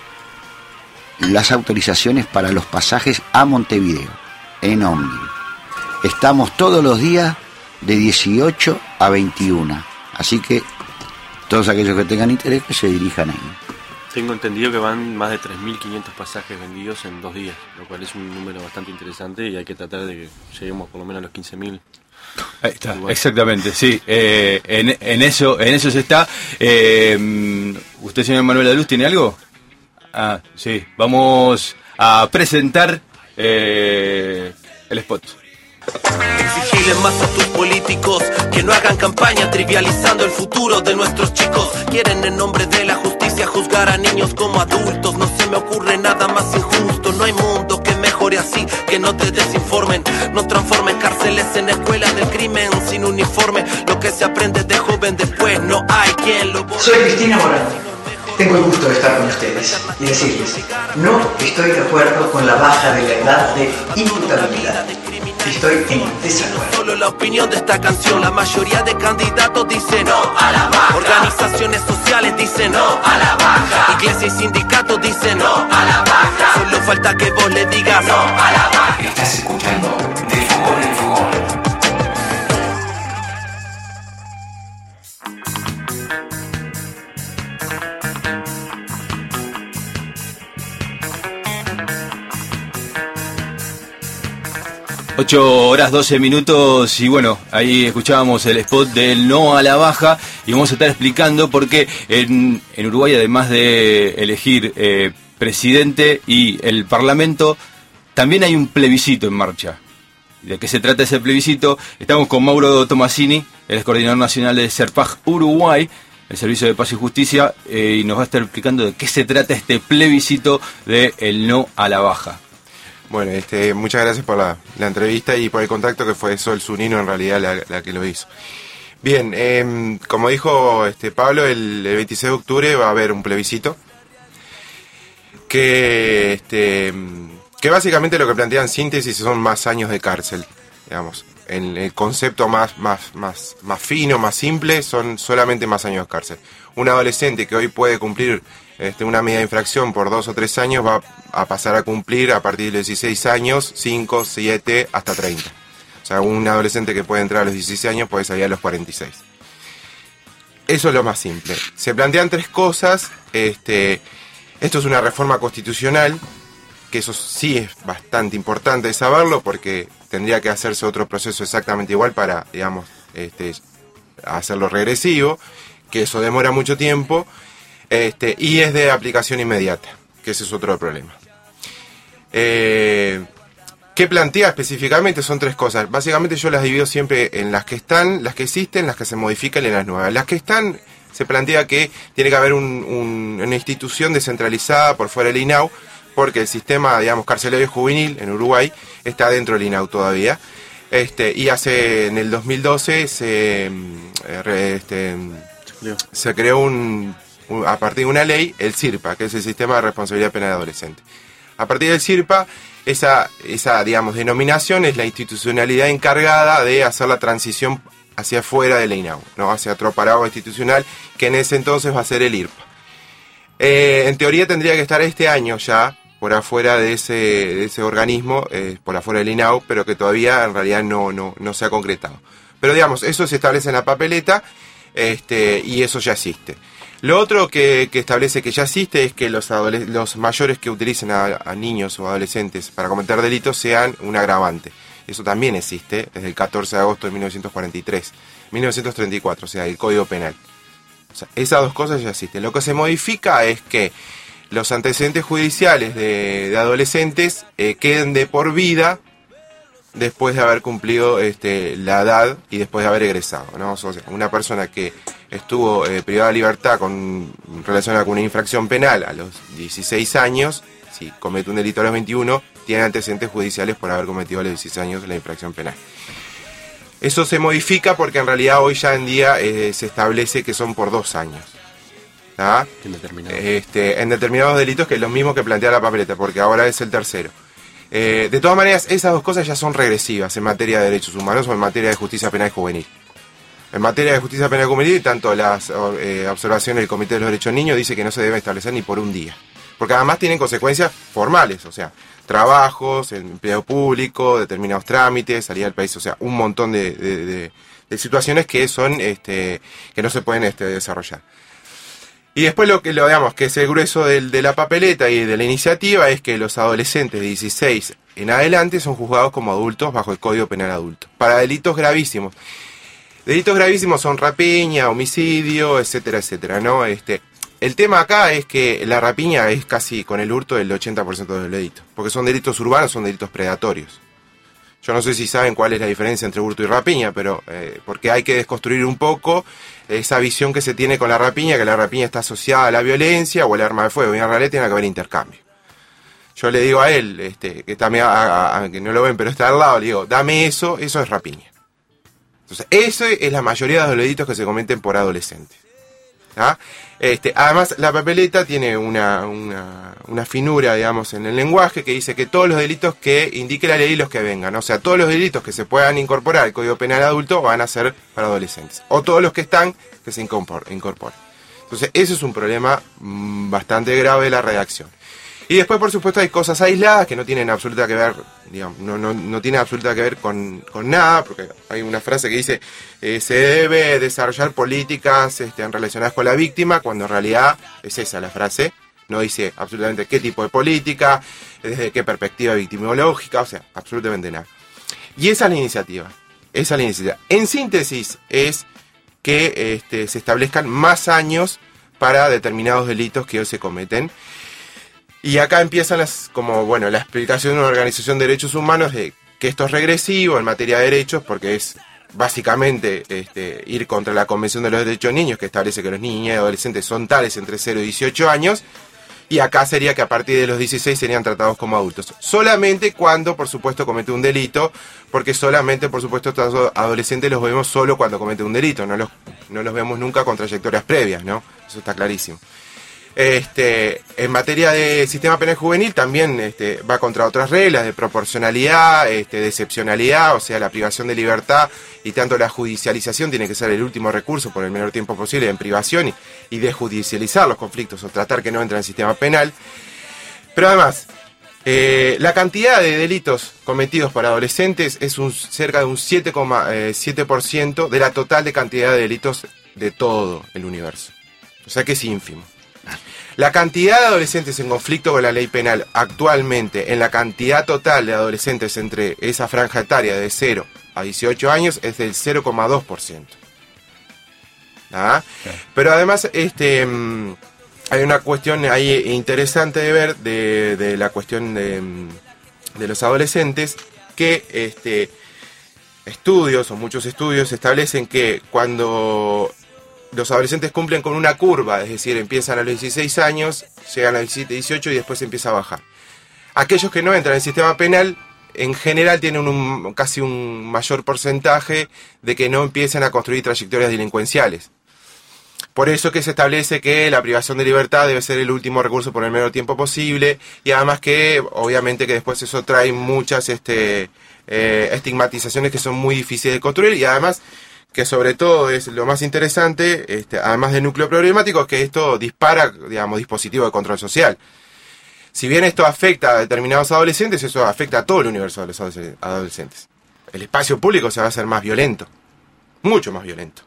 las autorizaciones para los pasajes a Montevideo en ómnibus. Estamos todos los días de dieciocho a veintiuno, así que todos aquellos que tengan interés que se dirijan ahí. Tengo entendido que van más de tres mil quinientos pasajes vendidos en dos días, lo cual es un número bastante interesante y hay que tratar de que lleguemos por lo menos a los quince mil. Ahí está, igual. Exactamente, sí, eh, en, en eso en eso se está. Eh, ¿Usted, señor Manuel de Luz, tiene algo? Ah, sí, vamos a presentar eh, el spot. Exigirle más a tus políticos que no hagan campaña trivializando el futuro de nuestros chicos. Quieren en nombre de la justicia juzgar a niños como adultos. No se me ocurre nada más injusto. No hay mundo que mejor mejore así, que no te desinformen. No transformen cárceles en escuelas del crimen sin uniforme. Lo que se aprende de joven después no hay quien lo borre. Soy Cristina Morán. Tengo el gusto de estar con ustedes y decirles, no estoy de acuerdo con la baja de la edad de imputabilidad. Estoy en desacuerdo. Solo la opinión de esta canción, la mayoría de candidatos dicen no a la baja. Organizaciones sociales dicen no a la baja. Iglesias y sindicatos dicen no a la baja. Solo falta que vos le digas no a la baja. Estás escuchando De Fogón en Fogón. ocho horas doce minutos y bueno, ahí escuchábamos el spot del no a la baja y vamos a estar explicando por qué en, en Uruguay, además de elegir eh, presidente y el parlamento, también hay un plebiscito en marcha. ¿De qué se trata ese plebiscito? Estamos con Mauro Tomasini, el ex coordinador nacional de SERPAJ Uruguay, el Servicio de Paz y Justicia, eh, y nos va a estar explicando de qué se trata este plebiscito de el no a la baja. Bueno, este, muchas gracias por la, la entrevista y por el contacto, que fue Sol Zunino en realidad la, la que lo hizo. Bien, eh, como dijo este Pablo, el, el veintiséis de octubre va a haber un plebiscito que, este, que básicamente lo que plantea en síntesis son más años de cárcel, digamos. En el concepto más, más, más, más fino, más simple, son solamente más años de cárcel. Un adolescente que hoy puede cumplir este, una medida de infracción por dos o tres años va a pasar a cumplir a partir de los dieciséis años, cinco, siete, hasta treinta. O sea, un adolescente que puede entrar a los dieciséis años puede salir a los cuarenta y seis. Eso es lo más simple. Se plantean tres cosas. Este, esto es una reforma constitucional, que eso sí es bastante importante saberlo, porque tendría que hacerse otro proceso exactamente igual para, digamos, este, hacerlo regresivo, que eso demora mucho tiempo, este, y es de aplicación inmediata, que ese es otro problema. Eh, ¿Qué plantea específicamente? Son tres cosas. Básicamente yo las divido siempre en las que están, las que existen, las que se modifican y en las nuevas. Las que están, se plantea que tiene que haber un, un, una institución descentralizada por fuera del I N A U, porque el sistema, digamos, carcelario juvenil en Uruguay está dentro del I N A U todavía. Este, y hace, en el dos mil doce se, este, se creó un, un, a partir de una ley, el SIRPA, que es el Sistema de Responsabilidad Penal Adolescente. A partir del SIRPA, esa, esa, digamos, denominación es la institucionalidad encargada de hacer la transición hacia afuera del I N A U, ¿no? Hacia otro paraguas institucional, que en ese entonces va a ser el I R P A. Eh, en teoría tendría que estar este año ya por afuera de ese, de ese organismo, eh, por afuera del I N A U, pero que todavía en realidad no, no, no se ha concretado. Pero digamos, eso se establece en la papeleta, este, y eso ya existe. Lo otro que, que establece que ya existe es que los, adoles- los mayores que utilicen a, a niños o adolescentes para cometer delitos sean un agravante. Eso también existe desde el catorce de agosto de mil novecientos cuarenta y tres, mil novecientos treinta y cuatro, o sea, el Código Penal. O sea, esas dos cosas ya existen. Lo que se modifica es que los antecedentes judiciales de, de adolescentes eh, queden de por vida después de haber cumplido este, la edad y después de haber egresado, ¿no? O sea, una persona que estuvo eh, privada de libertad con relacionada con una infracción penal a los dieciséis años, si comete un delito a los veintiuno, tiene antecedentes judiciales por haber cometido a los dieciséis años la infracción penal. Eso se modifica porque en realidad hoy ya en día eh, se establece que son por dos años. ¿Ah? En, determinados. Este, en determinados delitos, que es lo mismo que plantea la papeleta, porque ahora es el tercero. Eh, de todas maneras, esas dos cosas ya son regresivas en materia de derechos humanos o en materia de justicia penal juvenil. En materia de justicia penal juvenil, tanto las eh, observaciones del Comité de los Derechos Niños dice que no se debe establecer ni por un día. Porque además tienen consecuencias formales, o sea, trabajos, empleo público, determinados trámites, salida del país, o sea, un montón de, de, de, de situaciones que son este, que no se pueden este, desarrollar. Y después lo que lo digamos que es el grueso del, de la papeleta y de la iniciativa es que los adolescentes de dieciséis en adelante son juzgados como adultos bajo el Código Penal Adulto, para delitos gravísimos. Delitos gravísimos son rapiña, homicidio, etcétera, etcétera, ¿no? Este, el tema acá es que la rapiña es casi con el hurto del ochenta por ciento de los delitos, porque son delitos urbanos, son delitos predatorios. Yo no sé si saben cuál es la diferencia entre hurto y rapiña, pero eh, porque hay que desconstruir un poco esa visión que se tiene con la rapiña, que la rapiña está asociada a la violencia o al arma de fuego, y en realidad tiene que haber intercambio. yo le digo a él, este, que también, a, a, a, que no lo ven, pero está al lado, le digo, dame eso, eso es rapiña. Entonces, eso es la mayoría de los delitos que se cometen por adolescentes. ¿Ah? Este, además, la papeleta tiene una, una, una finura, digamos, en el lenguaje que dice que todos los delitos que indique la ley y los que vengan, o sea, todos los delitos que se puedan incorporar al Código Penal adulto van a ser para adolescentes, o todos los que están que se incorporen. Entonces, eso es un problema mmm, bastante grave de la redacción. Y después, por supuesto, hay cosas aisladas que no tienen absoluta que ver, digamos, no, no, no tienen absoluta que ver con, con nada, porque hay una frase que dice, eh, se debe desarrollar políticas este, relacionadas con la víctima, cuando en realidad es esa la frase, no dice absolutamente qué tipo de política, desde qué perspectiva victimológica, o sea, absolutamente nada. Y esa es la iniciativa, esa es la iniciativa. En síntesis, es que este, se establezcan más años para determinados delitos que hoy se cometen. Y acá empiezan las, como, bueno, la explicación de una organización de derechos humanos de que esto es regresivo en materia de derechos, porque es básicamente este, ir contra la Convención de los Derechos de Niños, que establece que los niños y adolescentes son tales entre cero y dieciocho años, y acá sería que a partir de los dieciséis serían tratados como adultos. Solamente cuando, por supuesto, comete un delito, porque solamente, por supuesto, estos adolescentes los vemos solo cuando cometen un delito, no los, no los vemos nunca con trayectorias previas, ¿no? Eso está clarísimo. Este, en materia de sistema penal juvenil también este, va contra otras reglas de proporcionalidad, este, de excepcionalidad, o sea, la privación de libertad y tanto la judicialización tiene que ser el último recurso por el menor tiempo posible en privación y, y desjudicializar los conflictos o tratar que no entren en el sistema penal. Pero además, eh, la cantidad de delitos cometidos por adolescentes es un, cerca de un siete coma siete por ciento de la total de cantidad de delitos de todo el universo. O sea que es ínfimo. La cantidad de adolescentes en conflicto con la ley penal actualmente en la cantidad total de adolescentes entre esa franja etaria de cero a dieciocho años es del cero coma dos por ciento. ¿Ah? Pero además este, hay una cuestión ahí interesante de ver de, de la cuestión de, de los adolescentes que este, estudios o muchos estudios establecen que cuando los adolescentes cumplen con una curva, es decir, empiezan a los dieciséis años, llegan a los diecisiete, dieciocho y después empieza a bajar. Aquellos que no entran en el sistema penal, en general tienen un, casi un mayor porcentaje de que no empiecen a construir trayectorias delincuenciales. Por eso que se establece que la privación de libertad debe ser el último recurso por el menor tiempo posible, y además que, obviamente, que después eso trae muchas este, eh, estigmatizaciones que son muy difíciles de construir, y además que sobre todo es lo más interesante, este, además del núcleo problemático, es que esto dispara, digamos, dispositivos de control social. Si bien esto afecta a determinados adolescentes, eso afecta a todo el universo de los adolescentes. El espacio público se va a hacer más violento, mucho más violento.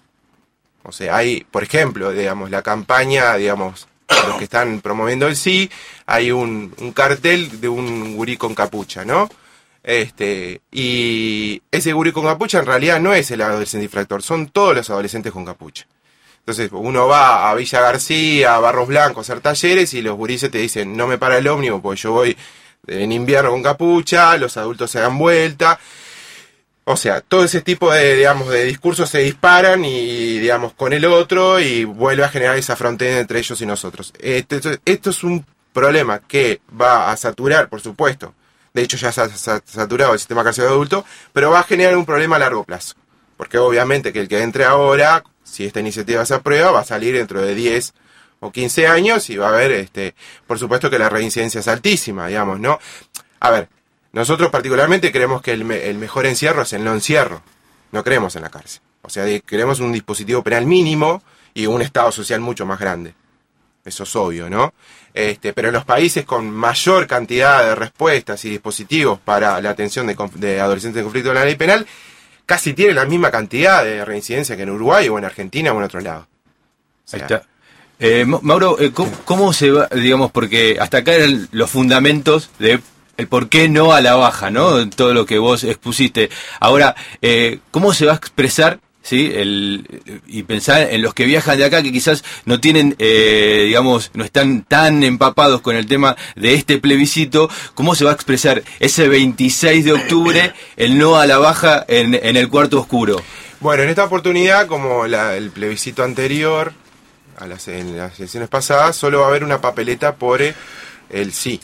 O sea, hay, por ejemplo, digamos, la campaña, digamos, los que están promoviendo el sí, hay un, un cartel de un gurí con capucha, ¿no? Este, y ese gurí con capucha en realidad no es el adolescente infractor, son todos los adolescentes con capucha. Entonces uno va a Villa García, a Barros Blancos, a hacer talleres y los gurises te dicen no me para el ómnibus porque yo voy en invierno con capucha, los adultos se dan vuelta. O sea, todo ese tipo de, digamos, de discursos se disparan y, digamos, con el otro y vuelve a generar esa frontera entre ellos y nosotros. Esto, esto es un problema que va a saturar, por supuesto. De hecho ya se ha saturado el sistema carcelario adulto, pero va a generar un problema a largo plazo. Porque obviamente que el que entre ahora, si esta iniciativa se aprueba, va a salir dentro de diez o quince años y va a haber, este, por supuesto que la reincidencia es altísima, digamos, ¿no? A ver, nosotros particularmente creemos que el, me, el mejor encierro es el no encierro. No creemos en la cárcel. O sea, queremos un dispositivo penal mínimo y un estado social mucho más grande. Eso es obvio, ¿no? Este, pero en los países con mayor cantidad de respuestas y dispositivos para la atención de, de adolescentes en conflicto con la ley penal, casi tienen la misma cantidad de reincidencia que en Uruguay o en Argentina o en otro lado. O sea, ahí está. Eh, Mauro, eh, ¿cómo, ¿cómo se va, digamos, porque hasta acá eran los fundamentos de el por qué no a la baja, ¿no? Todo lo que vos expusiste. Ahora, eh, ¿cómo se va a expresar? ¿Sí? El, y pensar en los que viajan de acá que quizás no tienen, eh, digamos, no están tan empapados con el tema de este plebiscito, ¿cómo se va a expresar ese veintiséis de octubre el no a la baja en, en el cuarto oscuro? Bueno, en esta oportunidad, como la, el plebiscito anterior, a las, en las elecciones pasadas, solo va a haber una papeleta por el sí.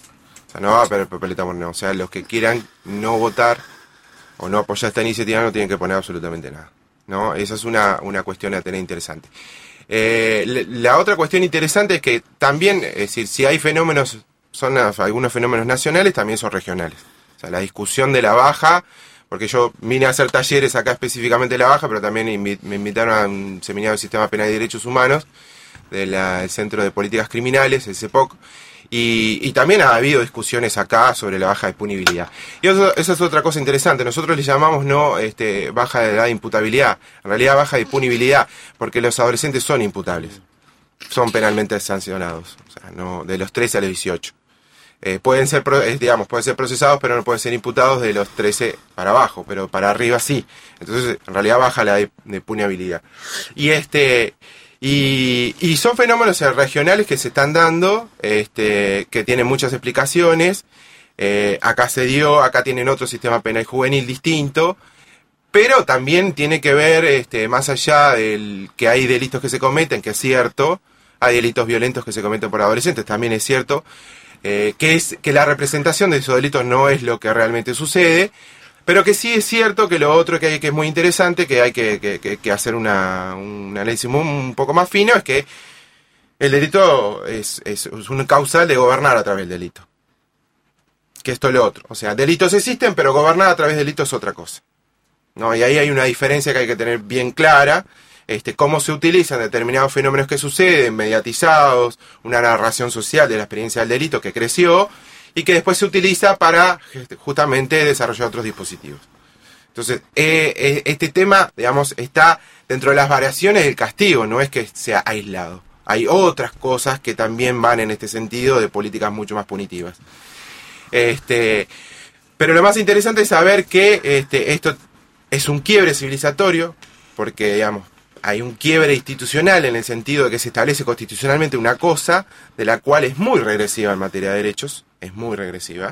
O sea, no va a haber papeleta morena. O sea, los que quieran no votar o no apoyar esta iniciativa no tienen que poner absolutamente nada, ¿no? Esa es una, una cuestión a tener interesante. Eh, la otra cuestión interesante es que también, es decir, si hay fenómenos, son algunos fenómenos nacionales, también son regionales. O sea, la discusión de la baja, porque yo vine a hacer talleres acá específicamente de la baja, pero también invi- me invitaron a un seminario del Sistema Penal y Derechos Humanos del Centro de Políticas Criminales, el C E P O C, y, y también ha habido discusiones acá sobre la baja de punibilidad. Y eso, esa es otra cosa interesante, nosotros le llamamos no este, baja de edad de imputabilidad, en realidad baja de punibilidad, porque los adolescentes son imputables, son penalmente sancionados, o sea, no de los trece a los dieciocho. Eh, pueden ser, digamos, pueden ser procesados, pero no pueden ser imputados de los trece para abajo, pero para arriba sí. Entonces, en realidad baja la de, de punibilidad. Y este... Y, y son fenómenos regionales que se están dando, este, que tienen muchas explicaciones. Eh, acá se dio, acá tienen otro sistema penal juvenil distinto, pero también tiene que ver, este, más allá del que hay delitos que se cometen, que es cierto, hay delitos violentos que se cometen por adolescentes, también es cierto, eh, que es que la representación de esos delitos no es lo que realmente sucede. Pero que sí es cierto que lo otro que hay que es muy interesante, que hay que, que, que hacer una, un análisis un, un poco más fino, es que el delito es, es, es un causal de gobernar a través del delito. Que esto es lo otro. O sea, delitos existen, pero gobernar a través del delito es otra cosa, ¿no? Y ahí hay una diferencia que hay que tener bien clara. Este, cómo se utilizan determinados fenómenos que suceden, mediatizados, una narración social de la experiencia del delito que creció, y que después se utiliza para justamente desarrollar otros dispositivos. Entonces, eh, eh, este tema, digamos, está dentro de las variaciones del castigo, no es que sea aislado. Hay otras cosas que también van en este sentido de políticas mucho más punitivas. Este, pero lo más interesante es saber que este, esto es un quiebre civilizatorio, porque, digamos, hay un quiebre institucional en el sentido de que se establece constitucionalmente una cosa de la cual es muy regresiva en materia de derechos, es muy regresiva.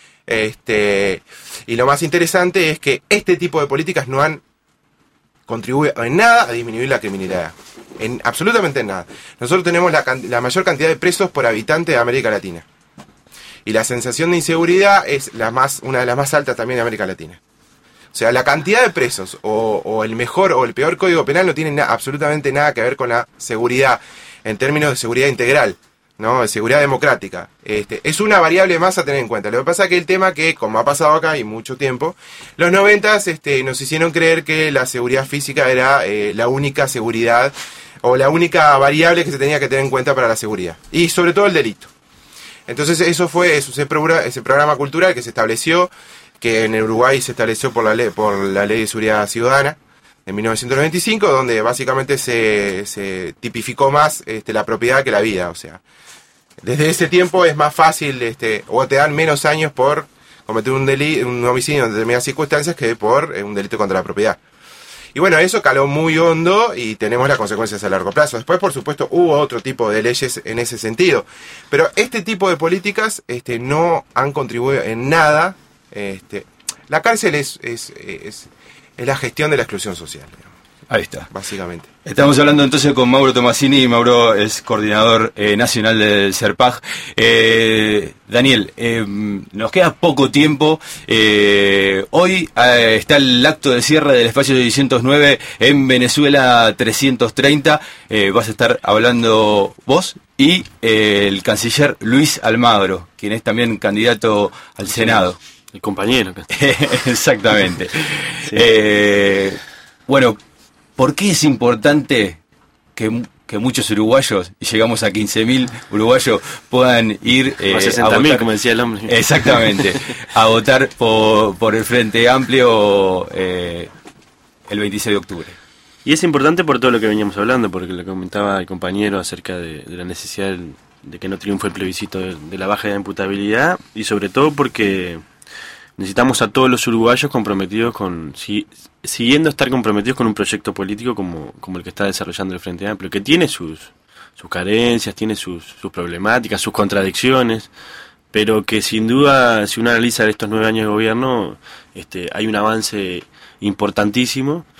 Este, y lo más interesante es que este tipo de políticas no han contribuido en nada a disminuir la criminalidad, en absolutamente en nada. Nosotros tenemos la, la mayor cantidad de presos por habitante de América Latina, y la sensación de inseguridad es la más, una de las más altas también de América Latina. O sea, la cantidad de presos o, o el mejor o el peor código penal no tiene na- absolutamente nada que ver con la seguridad en términos de seguridad integral, ¿no? De seguridad democrática. Este, es una variable más a tener en cuenta. Lo que pasa es que el tema que, como ha pasado acá y mucho tiempo, los noventas este, nos hicieron creer que la seguridad física era eh, la única seguridad o la única variable que se tenía que tener en cuenta para la seguridad. Y sobre todo el delito. Entonces eso fue eso, ese, programa, ese programa cultural que se estableció, que en Uruguay se estableció por la ley, por la ley de seguridad ciudadana de mil novecientos noventa y cinco, donde básicamente se, se tipificó más este, la propiedad que la vida. O sea, desde ese tiempo es más fácil, este, o te dan menos años por cometer un delito, un homicidio en determinadas circunstancias que por eh, un delito contra la propiedad. Y bueno, eso caló muy hondo y tenemos las consecuencias a largo plazo. Después, por supuesto, hubo otro tipo de leyes en ese sentido. Pero este tipo de políticas este, no han contribuido en nada. Este, la cárcel es, es, es, es la gestión de la exclusión social, digamos. Ahí está. Básicamente. Estamos hablando entonces con Mauro Tomasini. Mauro es coordinador eh, nacional del CERPAG. Eh, Daniel, eh, nos queda poco tiempo. Eh, hoy eh, está el acto de cierre del espacio seiscientos nueve en Venezuela trescientos treinta. Eh, vas a estar hablando vos y eh, el canciller Luis Almagro, quien es también candidato al Senado. El compañero. Exactamente. Sí. Eh, bueno, ¿por qué es importante que, que muchos uruguayos, y llegamos a quince mil uruguayos, puedan ir eh, a sesenta mil, como decía el hombre? Exactamente, a votar por, por el Frente Amplio eh, el veintiséis de octubre? Y es importante por todo lo que veníamos hablando, porque lo comentaba el compañero acerca de, de la necesidad de que no triunfe el plebiscito de, de la baja de imputabilidad, y sobre todo porque necesitamos a todos los uruguayos comprometidos con, si, siguiendo estar comprometidos con un proyecto político como, como el que está desarrollando el Frente Amplio, que tiene sus, sus carencias, tiene sus, sus problemáticas, sus contradicciones, pero que sin duda, si uno analiza estos nueve años de gobierno, este, hay un avance importantísimo,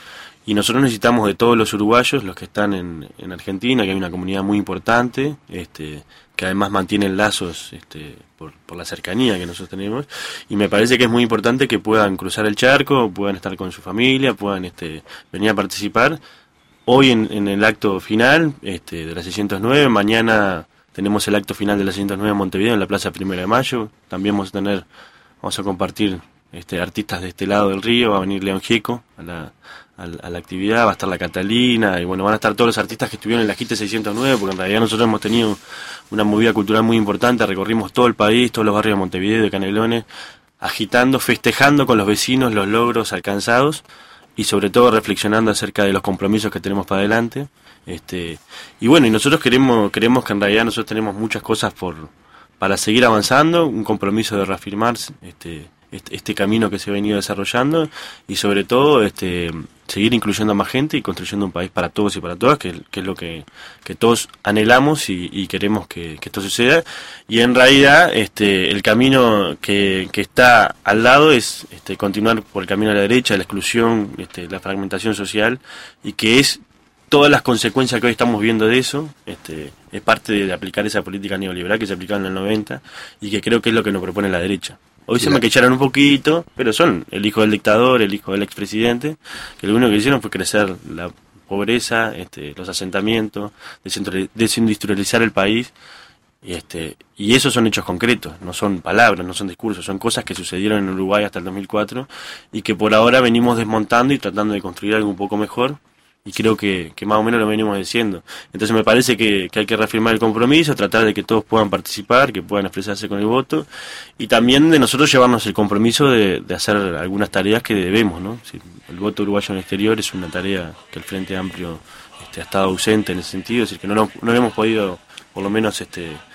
y nosotros necesitamos de todos los uruguayos, los que están en, en Argentina, que hay una comunidad muy importante, este, que además mantienen lazos este, por, por la cercanía que nosotros tenemos, y me parece que es muy importante que puedan cruzar el charco, puedan estar con su familia, puedan este, venir a participar. Hoy en, en el acto final este, de la seiscientos nueve, mañana tenemos el acto final de la seiscientos nueve en Montevideo, en la Plaza Primero de Mayo, también vamos a tener, vamos a compartir este, artistas de este lado del río, va a venir León Gieco a la... a la actividad, va a estar la Catalina, y bueno, van a estar todos los artistas que estuvieron en la Gite seiscientos nueve, porque en realidad nosotros hemos tenido una movida cultural muy importante, recorrimos todo el país, todos los barrios de Montevideo, de Canelones, agitando, festejando con los vecinos los logros alcanzados, y sobre todo reflexionando acerca de los compromisos que tenemos para adelante, este, y bueno, y nosotros queremos, queremos que en realidad nosotros tenemos muchas cosas por, para seguir avanzando, un compromiso de reafirmar este, este, este camino que se ha venido desarrollando, y sobre todo, este, seguir incluyendo a más gente y construyendo un país para todos y para todas, que, que es lo que, que todos anhelamos y, y queremos que, que esto suceda. Y en realidad este, el camino que, que está al lado es este, continuar por el camino a la derecha, la exclusión, este, la fragmentación social, y que es todas las consecuencias que hoy estamos viendo de eso, este, es parte de aplicar esa política neoliberal que se aplicaba en el noventa y que creo que es lo que nos propone la derecha. Hoy se maquillaron un poquito, pero son el hijo del dictador, el hijo del expresidente, que lo único que hicieron fue crecer la pobreza, este, los asentamientos, desindustrializar el país, y, este, y esos son hechos concretos, no son palabras, no son discursos, son cosas que sucedieron en Uruguay hasta el dos mil cuatro y que por ahora venimos desmontando y tratando de construir algo un poco mejor. Y creo que, que más o menos lo venimos diciendo. Entonces me parece que, que hay que reafirmar el compromiso, tratar de que todos puedan participar, que puedan expresarse con el voto, y también de nosotros llevarnos el compromiso de, de hacer algunas tareas que debemos, ¿no? Si el voto uruguayo en el exterior es una tarea que el Frente Amplio este, ha estado ausente en ese sentido, es decir, que no, no, no hemos podido, por lo menos, este, eh,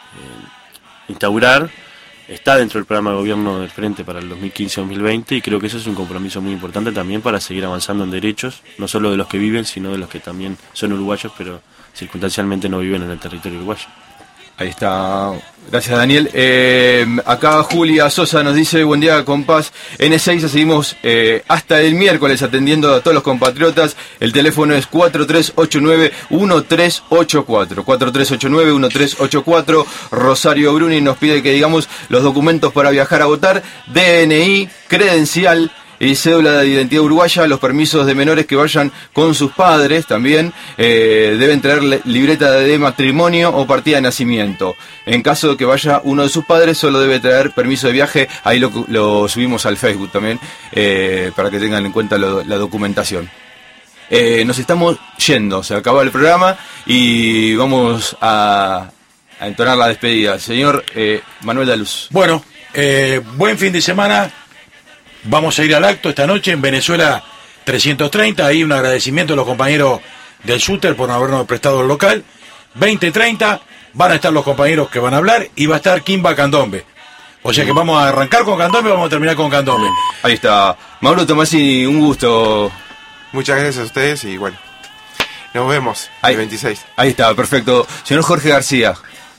instaurar. Está dentro del programa de gobierno del Frente para el dos mil quince a dos mil veinte, y creo que eso es un compromiso muy importante también para seguir avanzando en derechos, no solo de los que viven, sino de los que también son uruguayos, pero circunstancialmente no viven en el territorio uruguayo. Ahí está. Gracias, Daniel. Eh, acá Julia Sosa nos dice: buen día, compás. En Ezeiza seguimos eh, hasta el miércoles atendiendo a todos los compatriotas. El teléfono es cuatro tres ocho nueve uno tres ocho cuatro. cuatro tres ocho nueve uno tres ocho cuatro. Rosario Bruni nos pide que digamos los documentos para viajar a votar: D N I, credencial y cédula de identidad uruguaya. Los permisos de menores que vayan con sus padres también eh, deben traer libreta de matrimonio o partida de nacimiento. En caso de que vaya uno de sus padres, solo debe traer permiso de viaje. Ahí lo, lo subimos al Facebook también, eh, para que tengan en cuenta lo, la documentación. Eh, nos estamos yendo, se acabó el programa y vamos a, a entonar la despedida. Señor eh, Manuel Daluz. Bueno, eh, buen fin de semana. Vamos a ir al acto esta noche en Venezuela trescientos treinta. Ahí un agradecimiento a los compañeros del Shooter por habernos prestado el local. veinte treinta van a estar los compañeros que van a hablar y va a estar Kimba Candombe. O sea que vamos a arrancar con Candombe y vamos a terminar con Candombe. Ahí está. Mauro Tomasi, un gusto. Muchas gracias a ustedes y bueno, nos vemos ahí, el veintiséis. Ahí está, perfecto. Señor Jorge García.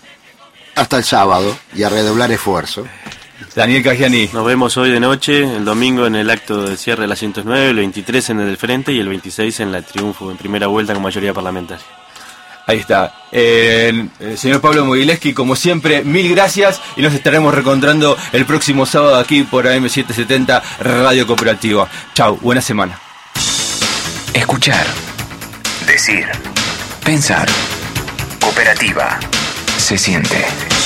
Hasta el sábado y a redoblar esfuerzo. Daniel Cagiani. Nos vemos hoy de noche, el domingo en el acto de cierre de la ciento nueve, el veintitrés en el del Frente y el veintiséis en la Triunfo, en primera vuelta con mayoría parlamentaria. Ahí está. Eh, el señor Pablo Mogileski, como siempre, mil gracias y nos estaremos reencontrando el próximo sábado aquí por A M setecientos setenta Radio Cooperativa. Chau, buena semana. Escuchar, decir, pensar. Cooperativa. Se siente.